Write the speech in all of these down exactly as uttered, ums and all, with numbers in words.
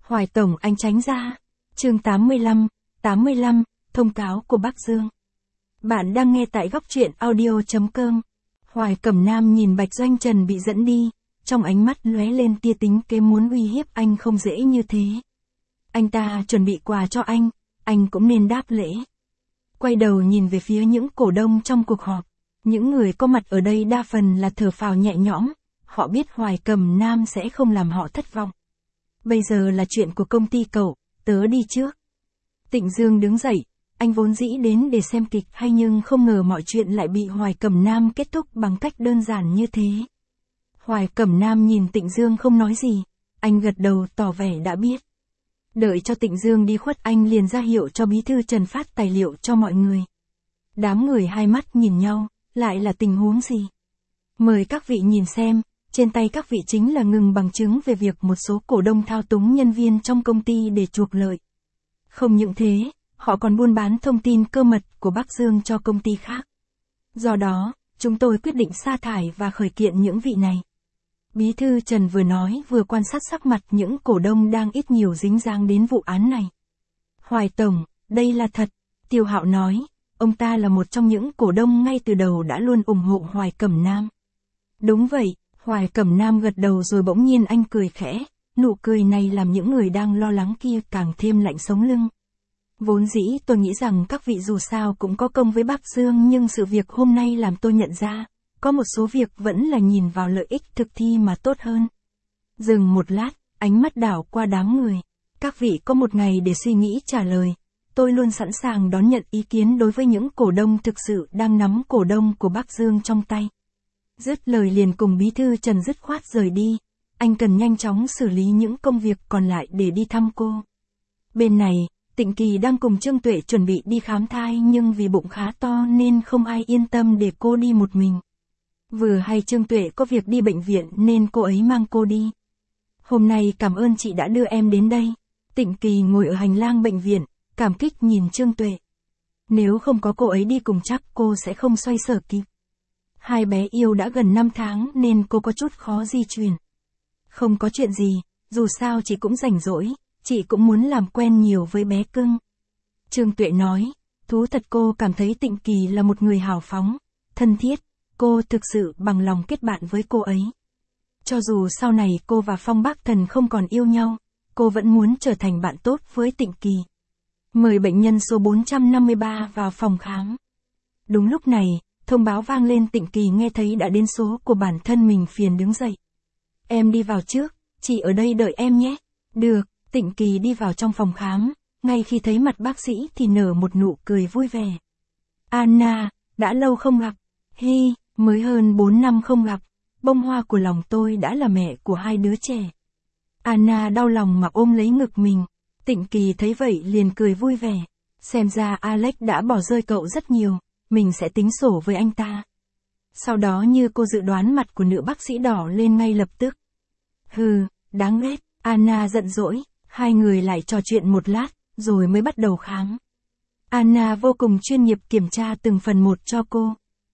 Hoài Tổng anh tránh ra. Chương tám mươi lăm, tám mươi lăm, thông cáo của Bắc Dương. Bạn đang nghe tại góc truyện audio chấm com. Hoài Cẩm Nam nhìn Bạch Doanh Trần bị dẫn đi, trong ánh mắt lóe lên tia tính kế muốn uy hiếp anh không dễ như thế. Anh ta chuẩn bị quà cho anh, anh cũng nên đáp lễ. Quay đầu nhìn về phía những cổ đông trong cuộc họp, những người có mặt ở đây đa phần là thở phào nhẹ nhõm, họ biết Hoài Cẩm Nam sẽ không làm họ thất vọng. Bây giờ là chuyện của công ty cậu, tớ đi trước. Tịnh Dương đứng dậy, anh vốn dĩ đến để xem kịch hay nhưng không ngờ mọi chuyện lại bị Hoài Cẩm Nam kết thúc bằng cách đơn giản như thế. Hoài Cẩm Nam nhìn Tịnh Dương không nói gì, anh gật đầu tỏ vẻ đã biết. Đợi cho Tịnh Dương đi khuất anh liền ra hiệu cho bí thư Trần phát tài liệu cho mọi người. Đám người hai mắt nhìn nhau, lại là tình huống gì? Mời các vị nhìn xem, trên tay các vị chính là ngừng bằng chứng về việc một số cổ đông thao túng nhân viên trong công ty để chuộc lợi. Không những thế, họ còn buôn bán thông tin cơ mật của Bắc Dương cho công ty khác. Do đó, chúng tôi quyết định sa thải và khởi kiện những vị này. Bí thư Trần vừa nói vừa quan sát sắc mặt những cổ đông đang ít nhiều dính dáng đến vụ án này. Hoài Tổng, đây là thật, Tiêu Hạo nói, ông ta là một trong những cổ đông ngay từ đầu đã luôn ủng hộ Hoài Cẩm Nam. Đúng vậy, Hoài Cẩm Nam gật đầu rồi bỗng nhiên anh cười khẽ, nụ cười này làm những người đang lo lắng kia càng thêm lạnh sống lưng. Vốn dĩ tôi nghĩ rằng các vị dù sao cũng có công với Bắc Dương nhưng sự việc hôm nay làm tôi nhận ra, có một số việc vẫn là nhìn vào lợi ích thực thi mà tốt hơn. Dừng một lát, ánh mắt đảo qua đám người. Các vị có một ngày để suy nghĩ trả lời. Tôi luôn sẵn sàng đón nhận ý kiến đối với những cổ đông thực sự đang nắm cổ đông của Bắc Dương trong tay. Dứt lời liền cùng bí thư Trần dứt khoát rời đi. Anh cần nhanh chóng xử lý những công việc còn lại để đi thăm cô. Bên này, Tịnh Kỳ đang cùng Trương Tuệ chuẩn bị đi khám thai nhưng vì bụng khá to nên không ai yên tâm để cô đi một mình. Vừa hay Trương Tuệ có việc đi bệnh viện nên cô ấy mang cô đi. Hôm nay cảm ơn chị đã đưa em đến đây. Tịnh Kỳ ngồi ở hành lang bệnh viện, cảm kích nhìn Trương Tuệ. Nếu không có cô ấy đi cùng chắc cô sẽ không xoay sở kịp. Hai bé yêu đã gần năm tháng nên cô có chút khó di chuyển. Không có chuyện gì, dù sao chị cũng rảnh rỗi, chị cũng muốn làm quen nhiều với bé cưng. Trương Tuệ nói, thú thật cô cảm thấy Tịnh Kỳ là một người hào phóng, thân thiết, cô thực sự bằng lòng kết bạn với cô ấy. Cho dù sau này cô và Phong Bác Thần không còn yêu nhau, cô vẫn muốn trở thành bạn tốt với Tịnh Kỳ. Mời bệnh nhân số bốn trăm năm mươi ba vào phòng khám. Đúng lúc này, thông báo vang lên. Tịnh Kỳ nghe thấy đã đến số của bản thân mình phiền đứng dậy. Em đi vào trước, chị ở đây đợi em nhé. Được, Tịnh Kỳ đi vào trong phòng khám, ngay khi thấy mặt bác sĩ thì nở một nụ cười vui vẻ. Anna, đã lâu không gặp. Hi, mới hơn bốn năm không gặp, bông hoa của lòng tôi đã là mẹ của hai đứa trẻ. Anna đau lòng mà ôm lấy ngực mình. Tịnh Kỳ thấy vậy liền cười vui vẻ. Xem ra Alex đã bỏ rơi cậu rất nhiều, mình sẽ tính sổ với anh ta. Sau đó như cô dự đoán mặt của nữ bác sĩ đỏ lên ngay lập tức. Hừ, đáng ghét, Anna giận dỗi, hai người lại trò chuyện một lát, rồi mới bắt đầu khám. Anna vô cùng chuyên nghiệp kiểm tra từng phần một cho cô.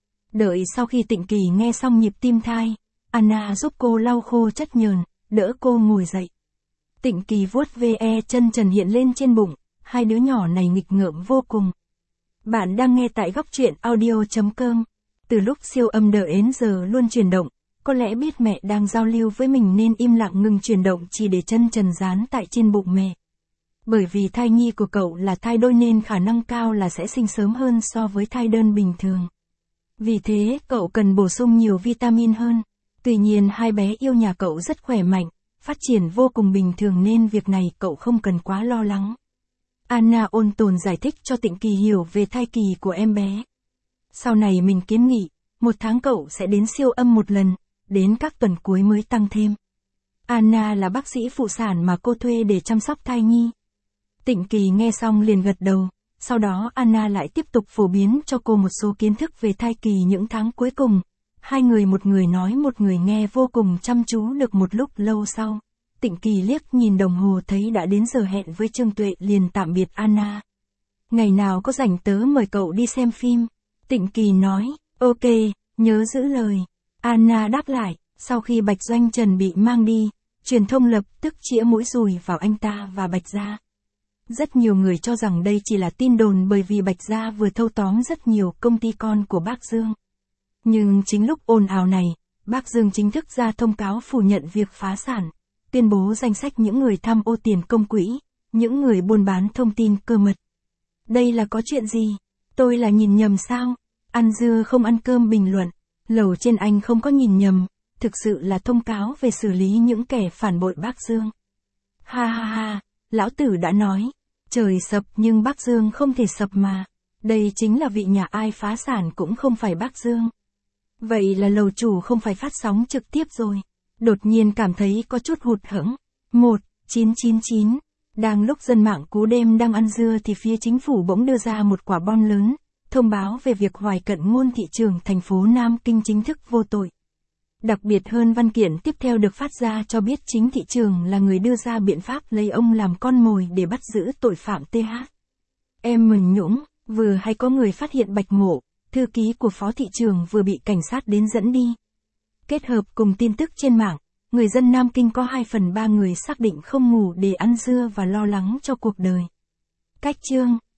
Đợi sau khi Tịnh Kỳ nghe xong nhịp tim thai, Anna giúp cô lau khô chất nhờn, đỡ cô ngồi dậy. Tịnh Kỳ vuốt ve chân trần hiện lên trên bụng, hai đứa nhỏ này nghịch ngợm vô cùng. Bạn đang nghe tại góc truyện audio chấm com. Từ lúc siêu âm đờ đến giờ luôn chuyển động, có lẽ biết mẹ đang giao lưu với mình nên im lặng ngừng chuyển động chỉ để chân trần dán tại trên bụng mẹ. Bởi vì thai nhi của cậu là thai đôi nên khả năng cao là sẽ sinh sớm hơn so với thai đơn bình thường. Vì thế, cậu cần bổ sung nhiều vitamin hơn. Tuy nhiên hai bé yêu nhà cậu rất khỏe mạnh, phát triển vô cùng bình thường nên việc này cậu không cần quá lo lắng. Anna ôn tồn giải thích cho Tịnh Kỳ hiểu về thai kỳ của em bé. Sau này mình kiến nghị, một tháng cậu sẽ đến siêu âm một lần, đến các tuần cuối mới tăng thêm. Anna là bác sĩ phụ sản mà cô thuê để chăm sóc thai nhi. Tịnh Kỳ nghe xong liền gật đầu. Sau đó Anna lại tiếp tục phổ biến cho cô một số kiến thức về thai kỳ những tháng cuối cùng. Hai người một người nói một người nghe vô cùng chăm chú. Được một lúc lâu sau, Tịnh Kỳ liếc nhìn đồng hồ thấy đã đến giờ hẹn với Trương Tuệ liền tạm biệt Anna. Ngày nào có rảnh tớ mời cậu đi xem phim. Tịnh Kỳ nói, ok, nhớ giữ lời. Anna đáp lại, sau khi Bạch Doanh Trần bị mang đi, truyền thông lập tức chĩa mũi dùi vào anh ta và Bạch Gia. Rất nhiều người cho rằng đây chỉ là tin đồn bởi vì Bạch Gia vừa thâu tóm rất nhiều công ty con của bác Dương. Nhưng chính lúc ồn ào này, bác Dương chính thức ra thông cáo phủ nhận việc phá sản, tuyên bố danh sách những người tham ô tiền công quỹ, những người buôn bán thông tin cơ mật. Đây là có chuyện gì? Tôi là nhìn nhầm sao? Ăn dưa không ăn cơm bình luận, lầu trên anh không có nhìn nhầm, thực sự là thông cáo về xử lý những kẻ phản bội bác Dương. Ha ha ha, lão tử đã nói, trời sập nhưng bác Dương không thể sập mà. Đây chính là vị nhà ai phá sản cũng không phải bác Dương. Vậy là lầu chủ không phải phát sóng trực tiếp rồi. Đột nhiên cảm thấy có chút hụt hẫng. một chín chín chín. Đang lúc dân mạng cú đêm đang ăn dưa thì phía chính phủ bỗng đưa ra một quả bom lớn, thông báo về việc Hoài Cận Ngôn thị trưởng thành phố Nam Kinh chính thức vô tội. Đặc biệt hơn văn kiện tiếp theo được phát ra cho biết chính thị trưởng là người đưa ra biện pháp lấy ông làm con mồi để bắt giữ tội phạm tê hát. Em mừng nhũng, vừa hay có người phát hiện Bạch Mộ, thư ký của phó thị trưởng vừa bị cảnh sát đến dẫn đi. Kết hợp cùng tin tức trên mạng, người dân Nam Kinh có hai phần ba người xác định không ngủ để ăn dưa và lo lắng cho cuộc đời. Cách chương